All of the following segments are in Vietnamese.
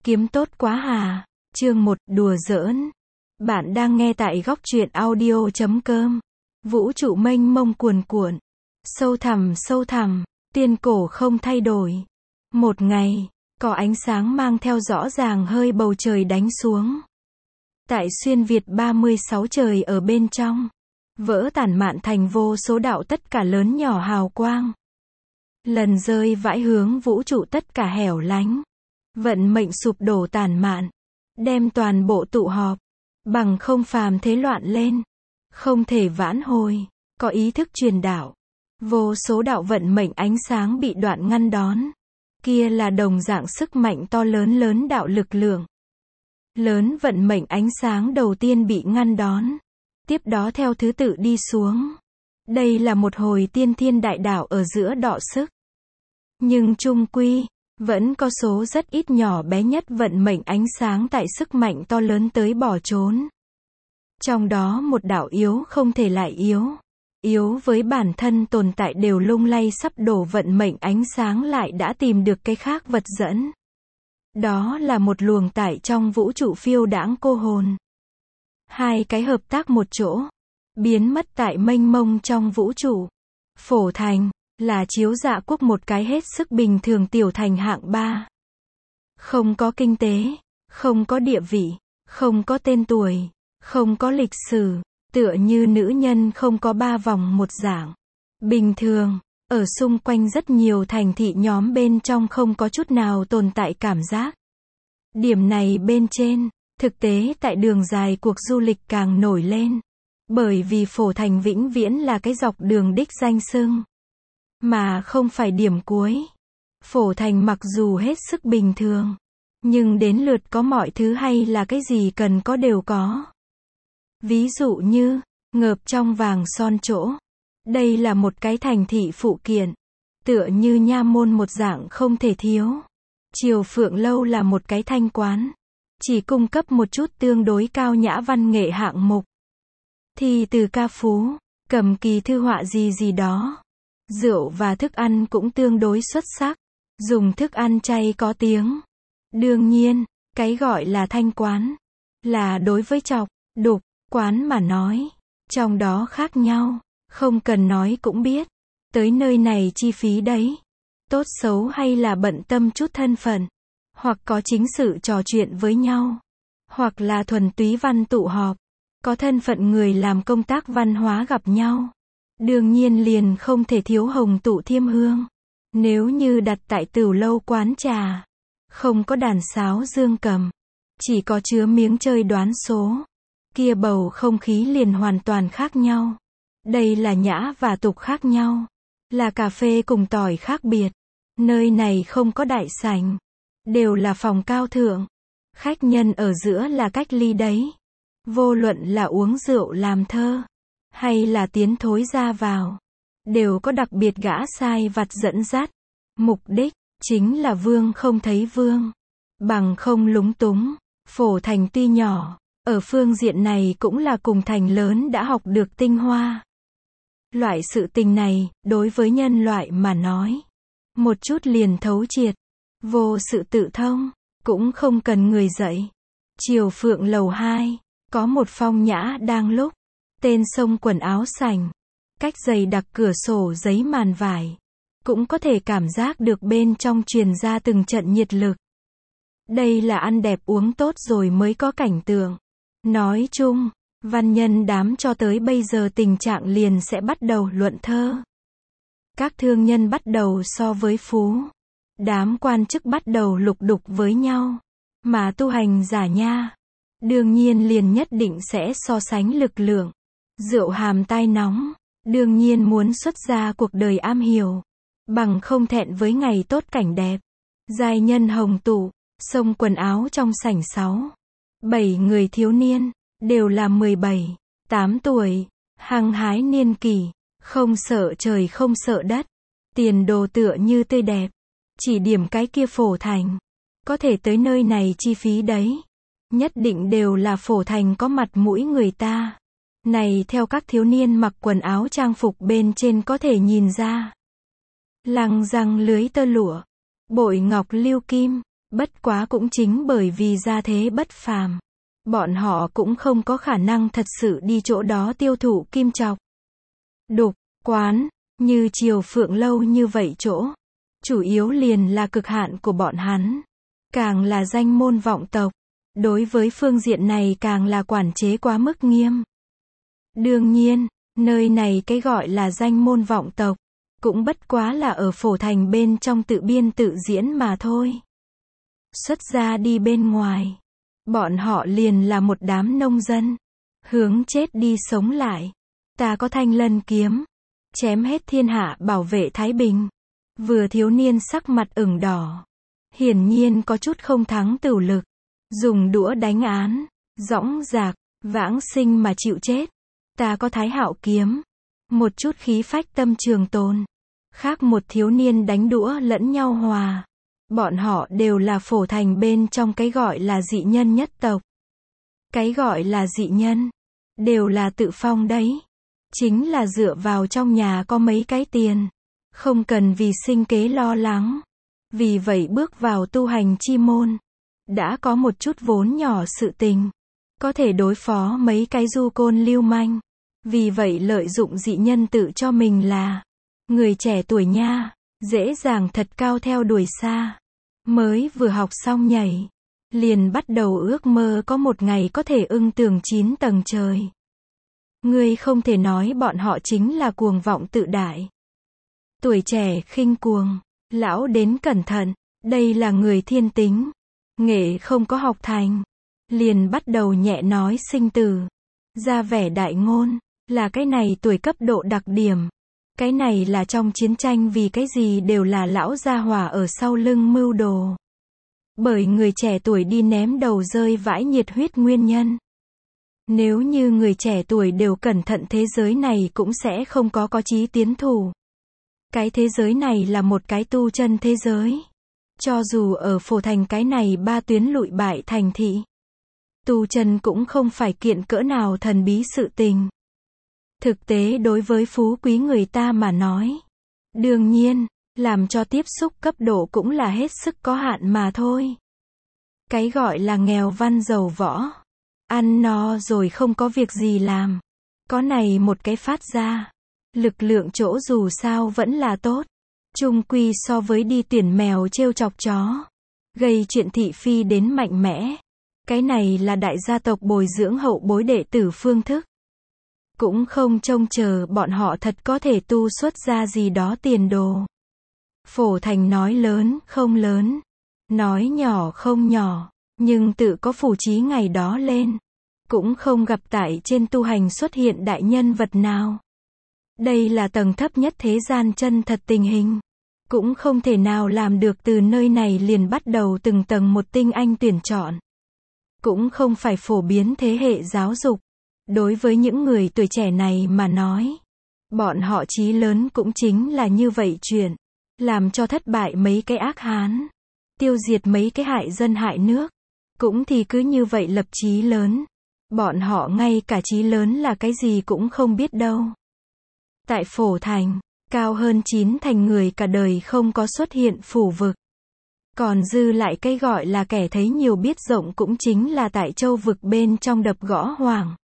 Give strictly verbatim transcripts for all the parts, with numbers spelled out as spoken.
Kiếm tốt quá hà. Chương một, đùa giỡn. Bạn đang nghe tại góc truyện audio chấm com. Vũ trụ mênh mông cuồn cuộn. Sâu thẳm sâu thẳm, tiên cổ không thay đổi. Một ngày, có ánh sáng mang theo rõ ràng hơi bầu trời đánh xuống. Tại xuyên Việt ba mươi sáu trời ở bên trong, vỡ tản mạn thành vô số đạo tất cả lớn nhỏ hào quang. Lần rơi vãi hướng vũ trụ tất cả hẻo lánh. Vận mệnh sụp đổ tản mạn, đem toàn bộ tụ họp, bằng không phàm thế loạn lên, không thể vãn hồi, có ý thức truyền đạo. Vô số đạo vận mệnh ánh sáng bị đoạn ngăn đón. Kia là đồng dạng sức mạnh to lớn lớn đạo lực lượng. Lớn vận mệnh ánh sáng đầu tiên bị ngăn đón. Tiếp đó theo thứ tự đi xuống. Đây là một hồi tiên thiên đại đạo ở giữa đọ sức. Nhưng chung quy, vẫn có số rất ít nhỏ bé nhất vận mệnh ánh sáng tại sức mạnh to lớn tới bỏ trốn. Trong đó một đạo yếu không thể lại yếu. Yếu với bản thân tồn tại đều lung lay sắp đổ vận mệnh ánh sáng lại đã tìm được cái khác vật dẫn. Đó là một luồng tải trong vũ trụ phiêu đãng cô hồn. Hai cái hợp tác một chỗ, biến mất tại mênh mông trong vũ trụ. Phổ thành, là chiếu dạ quốc một cái hết sức bình thường tiểu thành hạng ba. Không có kinh tế, không có địa vị, không có tên tuổi, không có lịch sử, tựa như nữ nhân không có ba vòng một dạng. Bình thường, ở xung quanh rất nhiều thành thị nhóm bên trong không có chút nào tồn tại cảm giác. Điểm này bên trên, thực tế tại đường dài cuộc du lịch càng nổi lên. Bởi vì phổ thành vĩnh viễn là cái dọc đường đích danh xưng. Mà không phải điểm cuối. Phổ thành mặc dù hết sức bình thường, nhưng đến lượt có mọi thứ hay là cái gì cần có đều có. Ví dụ như, ngợp trong vàng son chỗ. Đây là một cái thành thị phụ kiện. Tựa như nha môn một dạng không thể thiếu. Triều Phượng Lâu là một cái thanh quán. Chỉ cung cấp một chút tương đối cao nhã văn nghệ hạng mục. Thì từ ca phú, cầm kỳ thư họa gì gì đó. Rượu và thức ăn cũng tương đối xuất sắc. Dùng thức ăn chay có tiếng. Đương nhiên, cái gọi là thanh quán, là đối với chọc, đục, quán mà nói. Trong đó khác nhau, không cần nói cũng biết. Tới nơi này chi phí đấy. Tốt xấu hay là bận tâm chút thân phận. Hoặc có chính sự trò chuyện với nhau. Hoặc là thuần túy văn tụ họp. Có thân phận người làm công tác văn hóa gặp nhau. Đương nhiên liền không thể thiếu hồng tụ thiêm hương. Nếu như đặt tại tửu lâu quán trà, không có đàn sáo dương cầm, chỉ có chứa miếng chơi đoán số, kia bầu không khí liền hoàn toàn khác nhau. Đây là nhã và tục khác nhau, là cà phê cùng tỏi khác biệt. Nơi này không có đại sảnh, đều là phòng cao thượng. Khách nhân ở giữa là cách ly đấy. Vô luận là uống rượu làm thơ, hay là tiến thối ra vào, đều có đặc biệt gã sai vặt dẫn dắt. Mục đích, chính là vương không thấy vương. Bằng không lúng túng. Phổ thành tuy nhỏ, ở phương diện này cũng là cùng thành lớn đã học được tinh hoa. Loại sự tình này, đối với nhân loại mà nói, một chút liền thấu triệt. Vô sự tự thông, cũng không cần người dạy. Triều Phượng lầu hai, có một phong nhã đang lúc. Tên sông quần áo sành. Cách dày đặc cửa sổ giấy màn vải. Cũng có thể cảm giác được bên trong truyền ra từng trận nhiệt lực. Đây là ăn đẹp uống tốt rồi mới có cảnh tượng. Nói chung, văn nhân đám cho tới bây giờ tình trạng liền sẽ bắt đầu luận thơ. Các thương nhân bắt đầu so với phú. Đám quan chức bắt đầu lục đục với nhau. Mà tu hành giả nha, đương nhiên liền nhất định sẽ so sánh lực lượng. Rượu hàm tai nóng, đương nhiên muốn xuất ra cuộc đời am hiểu. Bằng không thẹn với ngày tốt cảnh đẹp. Giai nhân hồng tụ, xông quần áo trong sảnh sáu. Bảy người thiếu niên, đều là mười bảy, tám tuổi, hăng hái niên kỷ, không sợ trời không sợ đất. Tiền đồ tựa như tươi đẹp. Chỉ điểm cái kia phổ thành. Có thể tới nơi này chi phí đấy. Nhất định đều là phổ thành có mặt mũi người ta. Này theo các thiếu niên mặc quần áo trang phục bên trên có thể nhìn ra. Lăng răng lưới tơ lụa, bội ngọc lưu kim, Bất quá cũng chính bởi vì gia thế bất phàm, bọn họ cũng không có khả năng thật sự đi chỗ đó tiêu thụ kim chọc, đục, quán, như Triều Phượng lâu như vậy chỗ. Chủ yếu liền là cực hạn của bọn hắn. Càng là danh môn vọng tộc. Đối với phương diện này càng là quản chế quá mức nghiêm. Đương nhiên, nơi này cái gọi là danh môn vọng tộc, cũng bất quá là ở phổ thành bên trong tự biên tự diễn mà thôi. Xuất ra đi bên ngoài, bọn họ liền là một đám nông dân, hướng chết đi sống lại. Ta có thanh lân kiếm, chém hết thiên hạ bảo vệ Thái Bình. Vừa thiếu niên sắc mặt ửng đỏ, hiển nhiên có chút không thắng tửu lực, dùng đũa đánh án, dõng dạc, vãng sinh mà chịu chết. Ta có Thái Hạo kiếm, một chút khí phách tâm trường tồn. Khác một thiếu niên đánh đũa lẫn nhau hòa. Bọn họ đều là phổ thành bên trong cái gọi là dị nhân nhất tộc. Cái gọi là dị nhân, đều là tự phong đấy. Chính là dựa vào trong nhà có mấy cái tiền, không cần vì sinh kế lo lắng. Vì vậy bước vào tu hành chi môn, đã có một chút vốn nhỏ sự tình, có thể đối phó mấy cái du côn lưu manh. Vì vậy lợi dụng dị nhân tự cho mình là người trẻ tuổi nha, dễ dàng thật cao theo đuổi xa. Mới vừa học xong nhảy, liền bắt đầu ước mơ có một ngày có thể ưng tường chín tầng trời. Ngươi không thể nói bọn họ chính là cuồng vọng tự đại. Tuổi trẻ khinh cuồng, lão đến cẩn thận, đây là người thiên tính. Nghệ không có học thành, liền bắt đầu nhẹ nói sinh tử, ra vẻ đại ngôn, là cái này tuổi cấp độ đặc điểm. Cái này là trong chiến tranh vì cái gì đều là lão gia hỏa ở sau lưng mưu đồ. Bởi người trẻ tuổi đi ném đầu rơi vãi nhiệt huyết nguyên nhân. Nếu như người trẻ tuổi đều cẩn thận thế giới này cũng sẽ không có có chí tiến thủ. Cái thế giới này là một cái tu chân thế giới. Cho dù ở phổ thành cái này ba tuyến lụi bại thành thị, tu chân cũng không phải kiện cỡ nào thần bí sự tình. Thực tế đối với phú quý người ta mà nói, đương nhiên, làm cho tiếp xúc cấp độ cũng là hết sức có hạn mà thôi. Cái gọi là nghèo văn giàu võ, ăn no rồi không có việc gì làm, có này một cái phát ra, lực lượng chỗ dù sao vẫn là tốt. Chung quy so với đi tuyển mèo trêu chọc chó, gây chuyện thị phi đến mạnh mẽ. Cái này là đại gia tộc bồi dưỡng hậu bối đệ tử phương thức. Cũng không trông chờ bọn họ thật có thể tu xuất ra gì đó tiền đồ. Phổ thành nói lớn không lớn, nói nhỏ không nhỏ, nhưng tự có phủ trí ngày đó lên. Cũng không gặp tại trên tu hành xuất hiện đại nhân vật nào. Đây là tầng thấp nhất thế gian chân thật tình hình. Cũng không thể nào làm được từ nơi này liền bắt đầu từng tầng một tinh anh tuyển chọn. Cũng không phải phổ biến thế hệ giáo dục. Đối với những người tuổi trẻ này mà nói, bọn họ chí lớn cũng chính là như vậy chuyện. Làm cho thất bại mấy cái ác hán, tiêu diệt mấy cái hại dân hại nước. Cũng thì cứ như vậy lập chí lớn. Bọn họ ngay cả chí lớn là cái gì cũng không biết đâu. Tại phổ thành, cao hơn chín thành người cả đời không có xuất hiện phủ vực. Còn dư lại cái gọi là kẻ thấy nhiều biết rộng cũng chính là tại châu vực bên trong đập gõ hoàng.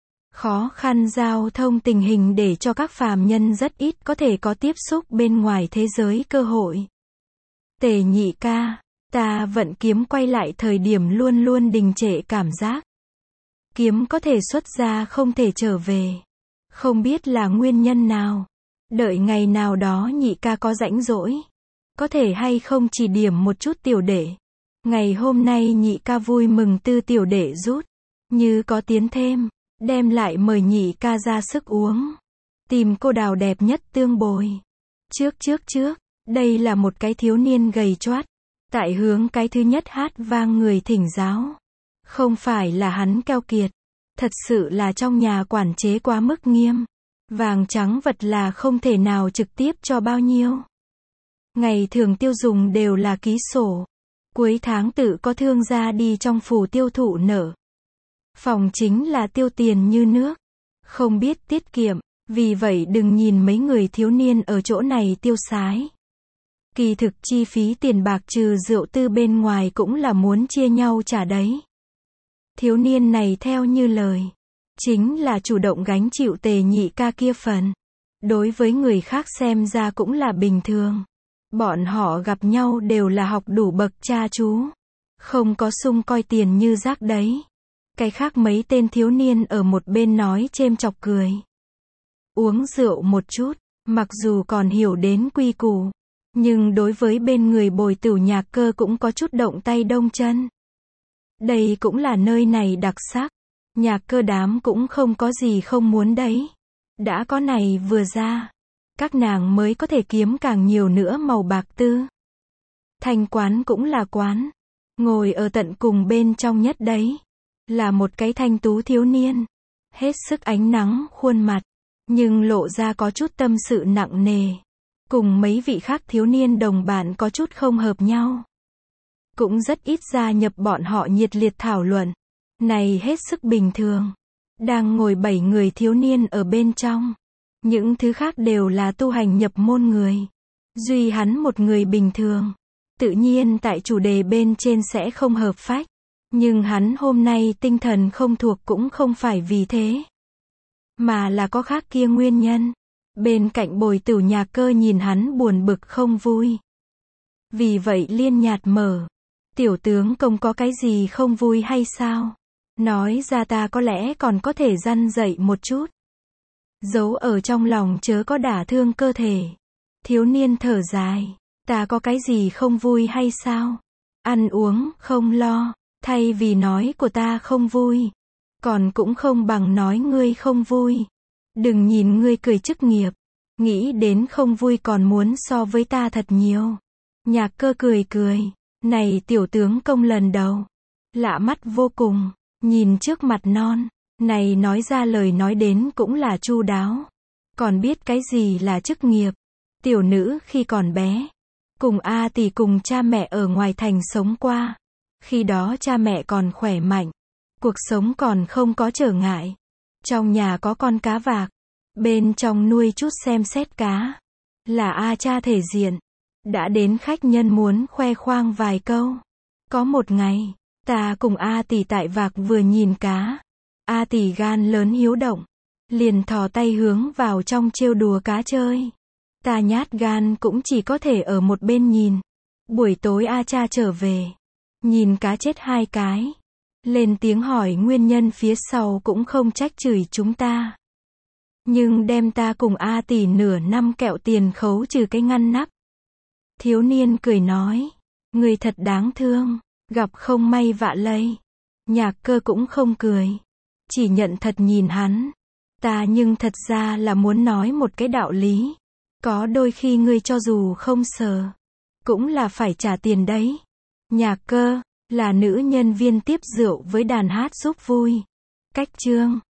Khó khăn giao thông tình hình để cho các phàm nhân rất ít có thể có tiếp xúc bên ngoài thế giới cơ hội. Tề nhị ca, ta vận kiếm quay lại thời điểm luôn luôn đình trệ cảm giác. Kiếm có thể xuất ra không thể trở về. Không biết là nguyên nhân nào. Đợi ngày nào đó nhị ca có rãnh rỗi. Có thể hay không chỉ điểm một chút tiểu đệ. Ngày hôm nay nhị ca vui mừng tư tiểu đệ rút. Như có tiến thêm. Đem lại mời nhị ca ra sức uống. Tìm cô đào đẹp nhất tương bồi. Trước trước trước. Đây là một cái thiếu niên gầy choát. Tại hướng cái thứ nhất hát vang người thỉnh giáo. Không phải là hắn keo kiệt. Thật sự là trong nhà quản chế quá mức nghiêm. Vàng trắng vật là không thể nào trực tiếp cho bao nhiêu. Ngày thường tiêu dùng đều là ký sổ. Cuối tháng tự có thương gia đi trong phủ tiêu thụ nợ. Phòng chính là tiêu tiền như nước. Không biết tiết kiệm. Vì vậy đừng nhìn mấy người thiếu niên ở chỗ này tiêu sái. Kỳ thực chi phí tiền bạc trừ rượu tư bên ngoài cũng là muốn chia nhau trả đấy. Thiếu niên này theo như lời, chính là chủ động gánh chịu Tề nhị ca kia phần. Đối với người khác xem ra cũng là bình thường. Bọn họ gặp nhau đều là học đủ bậc cha chú. Không có sung coi tiền như rác đấy. Cái khác mấy tên thiếu niên ở một bên nói chêm chọc cười. Uống rượu một chút, mặc dù còn hiểu đến quy củ, nhưng đối với bên người Bồi Tửu Nhạc Cơ cũng có chút động tay đông chân. Đây cũng là nơi này đặc sắc. Nhạc Cơ đám cũng không có gì không muốn đấy. Đã có này vừa ra, các nàng mới có thể kiếm càng nhiều nữa màu bạc tư. Thanh quán cũng là quán. Ngồi ở tận cùng bên trong nhất đấy, là một cái thanh tú thiếu niên. Hết sức ánh nắng khuôn mặt, nhưng lộ ra có chút tâm sự nặng nề. Cùng mấy vị khác thiếu niên đồng bản có chút không hợp nhau. Cũng rất ít gia nhập bọn họ nhiệt liệt thảo luận. Này hết sức bình thường. Đang ngồi bảy người thiếu niên ở bên trong. Những thứ khác đều là tu hành nhập môn người. Duy hắn một người bình thường. Tự nhiên tại chủ đề bên trên sẽ không hợp phách. Nhưng hắn hôm nay tinh thần không thuộc cũng không phải vì thế. Mà là có khác kia nguyên nhân. Bên cạnh Bồi Tửu Nhạc Cơ nhìn hắn buồn bực không vui. Vì vậy liên nhạt mở. Tiểu tướng công có cái gì không vui hay sao? Nói ra ta có lẽ còn có thể răn dạy một chút. Giấu ở trong lòng chớ có đả thương cơ thể. Thiếu niên thở dài. Ta có cái gì không vui hay sao? Ăn uống, không lo. Thay vì nói của ta không vui. Còn cũng không bằng nói ngươi không vui. Đừng nhìn ngươi cười chức nghiệp. Nghĩ đến không vui còn muốn so với ta thật nhiều. Nhạc Cơ cười cười. Này tiểu tướng công lần đầu. Lạ mắt vô cùng. Nhìn trước mặt non. Này nói ra lời nói đến cũng là chu đáo. Còn biết cái gì là chức nghiệp. Tiểu nữ khi còn bé. Cùng A tỷ cùng cha mẹ ở ngoài thành sống qua. Khi đó cha mẹ còn khỏe mạnh. Cuộc sống còn không có trở ngại. Trong nhà có con cá vạc. Bên trong nuôi chút xem xét cá. Là A cha thể diện. Đã đến khách nhân muốn khoe khoang vài câu. Có một ngày, ta cùng A tỷ tại vạc vừa nhìn cá. A tỷ gan lớn hiếu động. Liền thò tay hướng vào trong trêu đùa cá chơi. Ta nhát gan cũng chỉ có thể ở một bên nhìn. Buổi tối A cha trở về. Nhìn cá chết hai cái. Lên tiếng hỏi nguyên nhân phía sau cũng không trách chửi chúng ta. Nhưng đem ta cùng A tỷ nửa năm kẹo tiền khấu trừ cái ngăn nắp. Thiếu niên cười nói. Người thật đáng thương. Gặp không may vạ lây. Nhạc Cơ cũng không cười. Chỉ nhận thật nhìn hắn. Ta nhưng thật ra là muốn nói một cái đạo lý. Có đôi khi ngươi cho dù không sờ. Cũng là phải trả tiền đấy. Nhạc Cơ là nữ nhân viên tiếp rượu với đàn hát giúp vui. Cách chương